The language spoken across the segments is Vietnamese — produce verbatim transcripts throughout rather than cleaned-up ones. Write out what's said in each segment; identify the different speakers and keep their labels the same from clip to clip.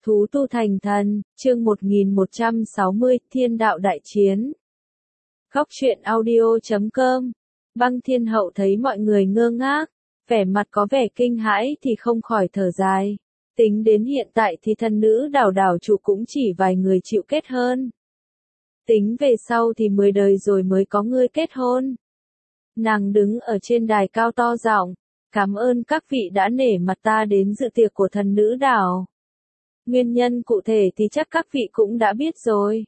Speaker 1: Thú tu thành thần, chương một nghìn một trăm sáu mươi, Thiên đạo đại chiến. Góc truyện audio chấm com. Băng Thiên Hậu thấy mọi người ngơ ngác, vẻ mặt có vẻ kinh hãi thì không khỏi thở dài. Tính đến hiện tại thì thần nữ đảo đảo trụ cũng chỉ vài người chịu kết hôn. Tính về sau thì mười đời rồi mới có người kết hôn. Nàng đứng ở trên đài cao to giọng, cảm ơn các vị đã nể mặt ta đến dự tiệc của thần nữ đảo. Nguyên nhân cụ thể thì chắc các vị cũng đã biết rồi.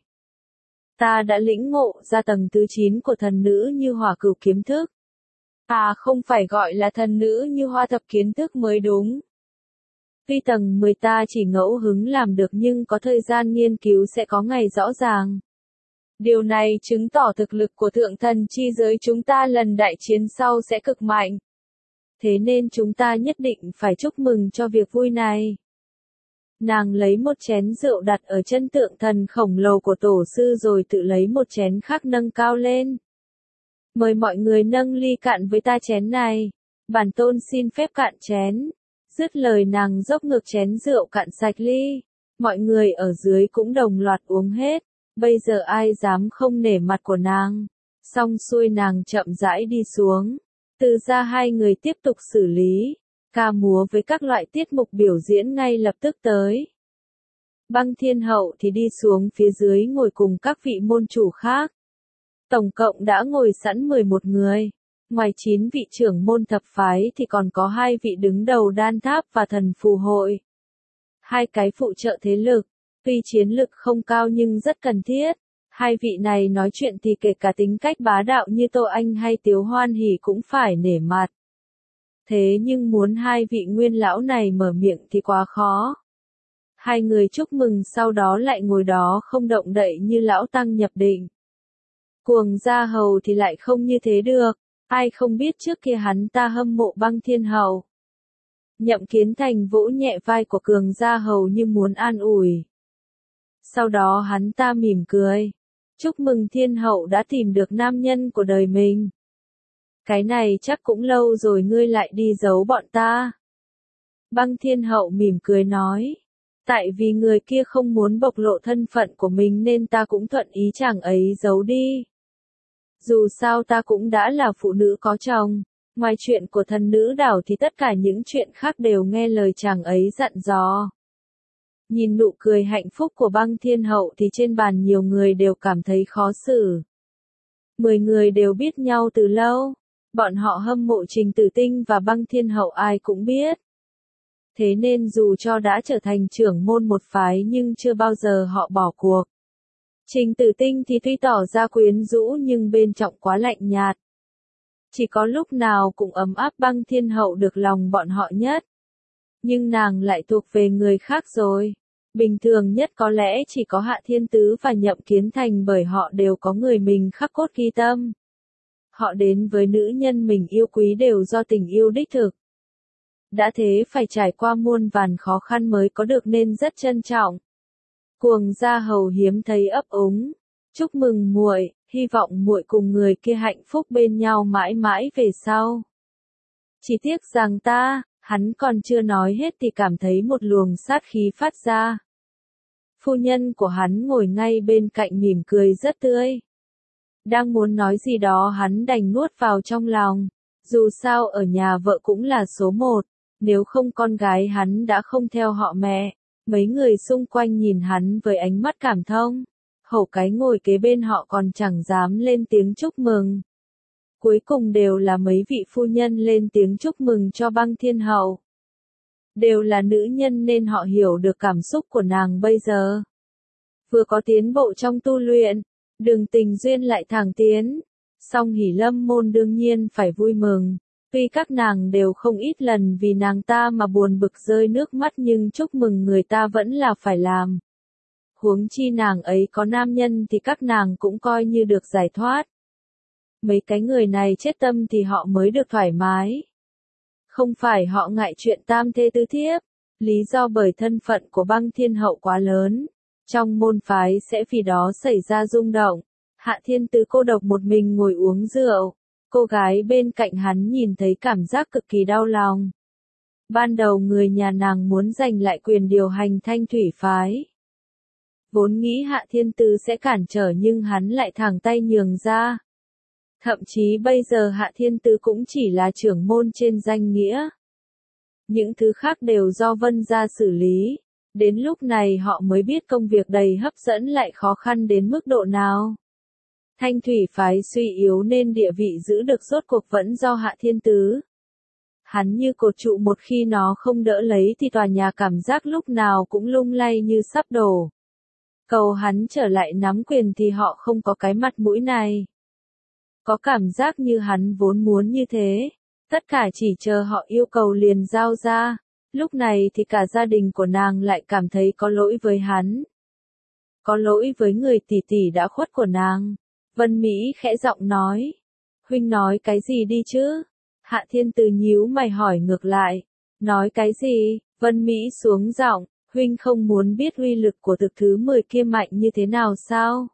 Speaker 1: Ta đã lĩnh ngộ ra tầng thứ chín của thần nữ như hỏa cửu kiếm thức. À không phải gọi là thần nữ như hoa thập kiến thức mới đúng. Tuy tầng mười ta chỉ ngẫu hứng làm được nhưng có thời gian nghiên cứu sẽ có ngày rõ ràng. Điều này chứng tỏ thực lực của thượng thần chi giới chúng ta lần đại chiến sau sẽ cực mạnh. Thế nên chúng ta nhất định phải chúc mừng cho việc vui này. Nàng lấy một chén rượu đặt ở chân tượng thần khổng lồ của tổ sư rồi tự lấy một chén khác nâng cao lên. Mời mọi người nâng ly cạn với ta chén này. Bản tôn xin phép cạn chén. Dứt lời nàng dốc ngược chén rượu cạn sạch ly. Mọi người ở dưới cũng đồng loạt uống hết. Bây giờ ai dám không nể mặt của nàng. Xong xuôi nàng chậm rãi đi xuống. Từ ra hai người tiếp tục xử lý. Ca múa với các loại tiết mục biểu diễn ngay lập tức tới. Băng Thiên Hậu thì đi xuống phía dưới ngồi cùng các vị môn chủ khác. Tổng cộng đã ngồi sẵn mười một người. Ngoài chín vị trưởng môn thập phái thì còn có hai vị đứng đầu đan tháp và thần phù hội. Hai cái phụ trợ thế lực, tuy chiến lực không cao nhưng rất cần thiết. Hai vị này nói chuyện thì kể cả tính cách bá đạo như Tô Anh hay Tiếu Hoan Hỷ cũng phải nể mặt. Thế nhưng muốn hai vị nguyên lão này mở miệng thì quá khó. Hai người chúc mừng sau đó lại ngồi đó không động đậy như lão tăng nhập định. Cuồng Gia Hầu thì lại không như thế được, ai không biết trước kia hắn ta hâm mộ Băng Thiên Hậu. Nhậm Kiến Thành vỗ nhẹ vai của Cường Gia Hầu như muốn an ủi. Sau đó hắn ta mỉm cười. Chúc mừng Thiên Hậu đã tìm được nam nhân của đời mình. Cái này chắc cũng lâu rồi ngươi lại đi giấu bọn ta. Băng Thiên Hậu mỉm cười nói. Tại vì người kia không muốn bộc lộ thân phận của mình nên ta cũng thuận ý chàng ấy giấu đi. Dù sao ta cũng đã là phụ nữ có chồng. Ngoài chuyện của thần nữ đảo thì tất cả những chuyện khác đều nghe lời chàng ấy dặn dò. Nhìn nụ cười hạnh phúc của Băng Thiên Hậu thì trên bàn nhiều người đều cảm thấy khó xử. Mười người đều biết nhau từ lâu. Bọn họ hâm mộ Trình Tử Tinh và Băng Thiên Hậu ai cũng biết. Thế nên dù cho đã trở thành trưởng môn một phái nhưng chưa bao giờ họ bỏ cuộc. Trình Tử Tinh thì tuy tỏ ra quyến rũ nhưng bên trong quá lạnh nhạt. Chỉ có lúc nào cũng ấm áp Băng Thiên Hậu được lòng bọn họ nhất. Nhưng nàng lại thuộc về người khác rồi. Bình thường nhất có lẽ chỉ có Hạ Thiên Tứ và Nhậm Kiến Thành bởi họ đều có người mình khắc cốt ghi tâm. Họ đến với nữ nhân mình yêu quý đều do tình yêu đích thực. Đã thế phải trải qua muôn vàn khó khăn mới có được nên rất trân trọng. Cuồng Gia Hầu hiếm thấy ấp úng. Chúc mừng muội, hy vọng muội cùng người kia hạnh phúc bên nhau mãi mãi về sau. Chỉ tiếc rằng ta, hắn còn chưa nói hết thì cảm thấy một luồng sát khí phát ra. Phu nhân của hắn ngồi ngay bên cạnh mỉm cười rất tươi. Đang muốn nói gì đó hắn đành nuốt vào trong lòng. Dù sao ở nhà vợ cũng là số một. Nếu không con gái hắn đã không theo họ mẹ. Mấy người xung quanh nhìn hắn với ánh mắt cảm thông. Hầu cái ngồi kế bên họ còn chẳng dám lên tiếng chúc mừng. Cuối cùng đều là mấy vị phu nhân lên tiếng chúc mừng cho Băng Thiên Hậu. Đều là nữ nhân nên họ hiểu được cảm xúc của nàng bây giờ. Vừa có tiến bộ trong tu luyện. Đường tình duyên lại thẳng tiến. Song Hỷ Lâm môn đương nhiên phải vui mừng. Tuy các nàng đều không ít lần vì nàng ta mà buồn bực rơi nước mắt nhưng chúc mừng người ta vẫn là phải làm. Huống chi nàng ấy có nam nhân thì các nàng cũng coi như được giải thoát. Mấy cái người này chết tâm thì họ mới được thoải mái. Không phải họ ngại chuyện tam thê tứ thiếp. Lý do bởi thân phận của Băng Thiên Hậu quá lớn. Trong môn phái sẽ vì đó xảy ra rung động. Hạ Thiên Tứ cô độc một mình ngồi uống rượu. Cô gái bên cạnh hắn nhìn thấy cảm giác cực kỳ đau lòng. Ban đầu người nhà nàng muốn giành lại quyền điều hành Thanh Thủy phái. Vốn nghĩ Hạ Thiên Tứ sẽ cản trở nhưng hắn lại thẳng tay nhường ra. Thậm chí bây giờ Hạ Thiên Tứ cũng chỉ là trưởng môn trên danh nghĩa. Những thứ khác đều do Vân gia xử lý. Đến lúc này họ mới biết công việc đầy hấp dẫn lại khó khăn đến mức độ nào. Thanh Thủy phái suy yếu nên địa vị giữ được rốt cuộc vẫn do Hạ Thiên Tứ. Hắn như cột trụ, một khi nó không đỡ lấy thì tòa nhà cảm giác lúc nào cũng lung lay như sắp đổ. Cầu hắn trở lại nắm quyền thì họ không có cái mặt mũi này. Có cảm giác như hắn vốn muốn như thế. Tất cả chỉ chờ họ yêu cầu liền giao ra. Lúc này thì cả gia đình của nàng lại cảm thấy có lỗi với hắn. Có lỗi với người tỷ tỷ đã khuất của nàng. Vân Mỹ khẽ giọng nói. Huynh nói cái gì đi chứ? Hạ Thiên Tứ nhíu mày hỏi ngược lại. Nói cái gì? Vân Mỹ xuống giọng. Huynh không muốn biết uy lực của thực thứ mười kia mạnh như thế nào sao?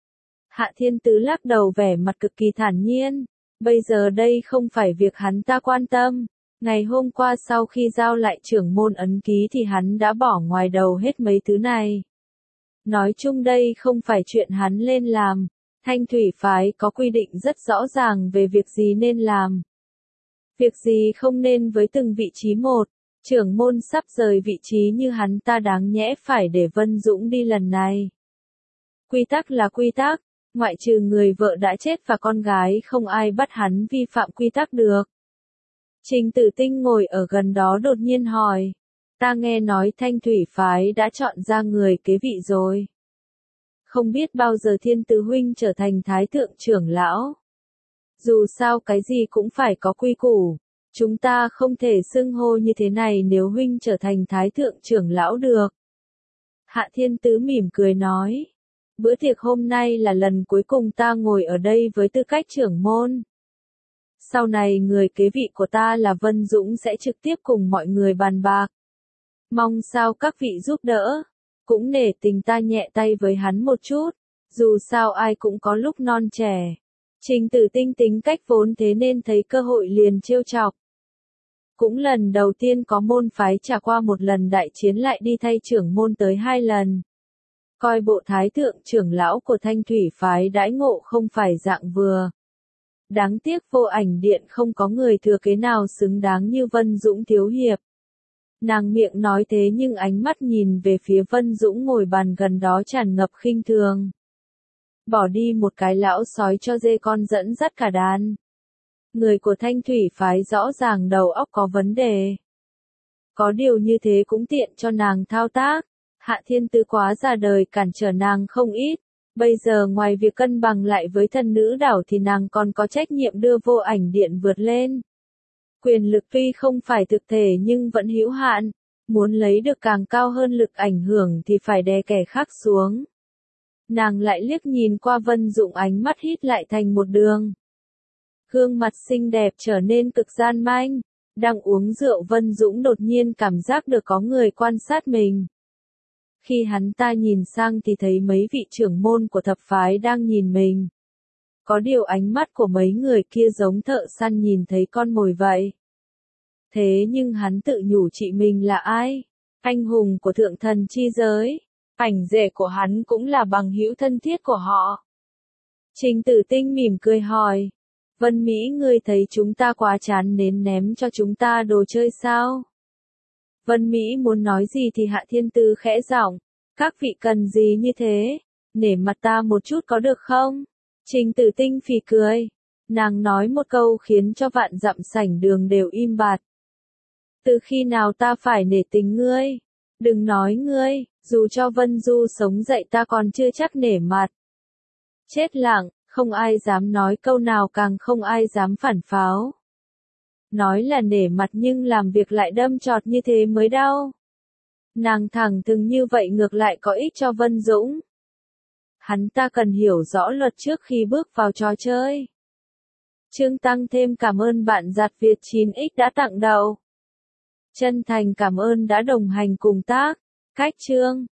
Speaker 1: Hạ Thiên Tứ lắc đầu vẻ mặt cực kỳ thản nhiên. Bây giờ đây không phải việc hắn ta quan tâm. Ngày hôm qua sau khi giao lại trưởng môn ấn ký thì hắn đã bỏ ngoài đầu hết mấy thứ này. Nói chung đây không phải chuyện hắn lên làm. Thanh Thủy phái có quy định rất rõ ràng về việc gì nên làm. Việc gì không nên với từng vị trí một. Trưởng môn sắp rời vị trí như hắn ta đáng nhẽ phải để Vân Dũng đi lần này. Quy tắc là quy tắc, ngoại trừ người vợ đã chết và con gái không ai bắt hắn vi phạm quy tắc được. Trình Tử Tinh ngồi ở gần đó đột nhiên hỏi. Ta nghe nói Thanh Thủy phái đã chọn ra người kế vị rồi. Không biết bao giờ Thiên Tứ huynh trở thành thái thượng trưởng lão. Dù sao cái gì cũng phải có quy củ. Chúng ta không thể xưng hô như thế này nếu huynh trở thành thái thượng trưởng lão được. Hạ Thiên Tứ mỉm cười nói. Bữa tiệc hôm nay là lần cuối cùng ta ngồi ở đây với tư cách trưởng môn. Sau này người kế vị của ta là Vân Dũng sẽ trực tiếp cùng mọi người bàn bạc. Mong sao các vị giúp đỡ. Cũng nể tình ta nhẹ tay với hắn một chút. Dù sao ai cũng có lúc non trẻ. Trình Tử Tinh tính cách vốn thế nên thấy cơ hội liền trêu chọc. Cũng lần đầu tiên có môn phái trải qua một lần đại chiến lại đi thay trưởng môn tới hai lần. Coi bộ thái thượng trưởng lão của Thanh Thủy phái đãi ngộ không phải dạng vừa. Đáng tiếc Vô Ảnh Điện không có người thừa kế nào xứng đáng như Vân Dũng thiếu hiệp. Nàng miệng nói thế nhưng ánh mắt nhìn về phía Vân Dũng ngồi bàn gần đó tràn ngập khinh thường. Bỏ đi một cái lão sói cho dê con dẫn dắt cả đàn. Người của Thanh Thủy phái rõ ràng đầu óc có vấn đề. Có điều như thế cũng tiện cho nàng thao tác. Hạ Thiên Tứ quá già đời cản trở nàng không ít. Bây giờ ngoài việc cân bằng lại với thần nữ đảo thì nàng còn có trách nhiệm đưa Vô Ảnh Điện vượt lên. Quyền lực tuy không phải thực thể nhưng vẫn hữu hạn. Muốn lấy được càng cao hơn lực ảnh hưởng thì phải đè kẻ khác xuống. Nàng lại liếc nhìn qua Vân Dũng, ánh mắt hít lại thành một đường. Gương mặt xinh đẹp trở nên cực gian manh. Đang uống rượu Vân Dũng đột nhiên cảm giác được có người quan sát mình. Khi hắn ta nhìn sang thì thấy mấy vị trưởng môn của thập phái đang nhìn mình. Có điều ánh mắt của mấy người kia giống thợ săn nhìn thấy con mồi vậy. Thế nhưng hắn tự nhủ chị mình là ai? Anh hùng của thượng thần chi giới. Ảnh rể của hắn cũng là bằng hữu thân thiết của họ. Trình Tử Tinh mỉm cười hỏi. Vân Mỹ, ngươi thấy chúng ta quá chán nên ném cho chúng ta đồ chơi sao? Vân Mỹ muốn nói gì thì Hạ Thiên Tứ khẽ giọng. Các vị cần gì như thế? Nể mặt ta một chút có được không? Trình Tử Tinh phì cười. Nàng nói một câu khiến cho vạn dặm sảnh đường đều im bặt. Từ khi nào ta phải nể tình ngươi? Đừng nói ngươi, dù cho Vân Du sống dậy ta còn chưa chắc nể mặt. Chết lặng, không ai dám nói câu nào, càng không ai dám phản pháo. Nói là nể mặt nhưng làm việc lại đâm chọt như thế mới đau. Nàng thẳng thừng như vậy ngược lại có ích cho Vân Dũng. Hắn ta cần hiểu rõ luật trước khi bước vào trò chơi. Chương tăng thêm cảm ơn bạn Giặt Việt chín x đã tặng đầu. Chân thành cảm ơn đã đồng hành cùng tác. Cách chương.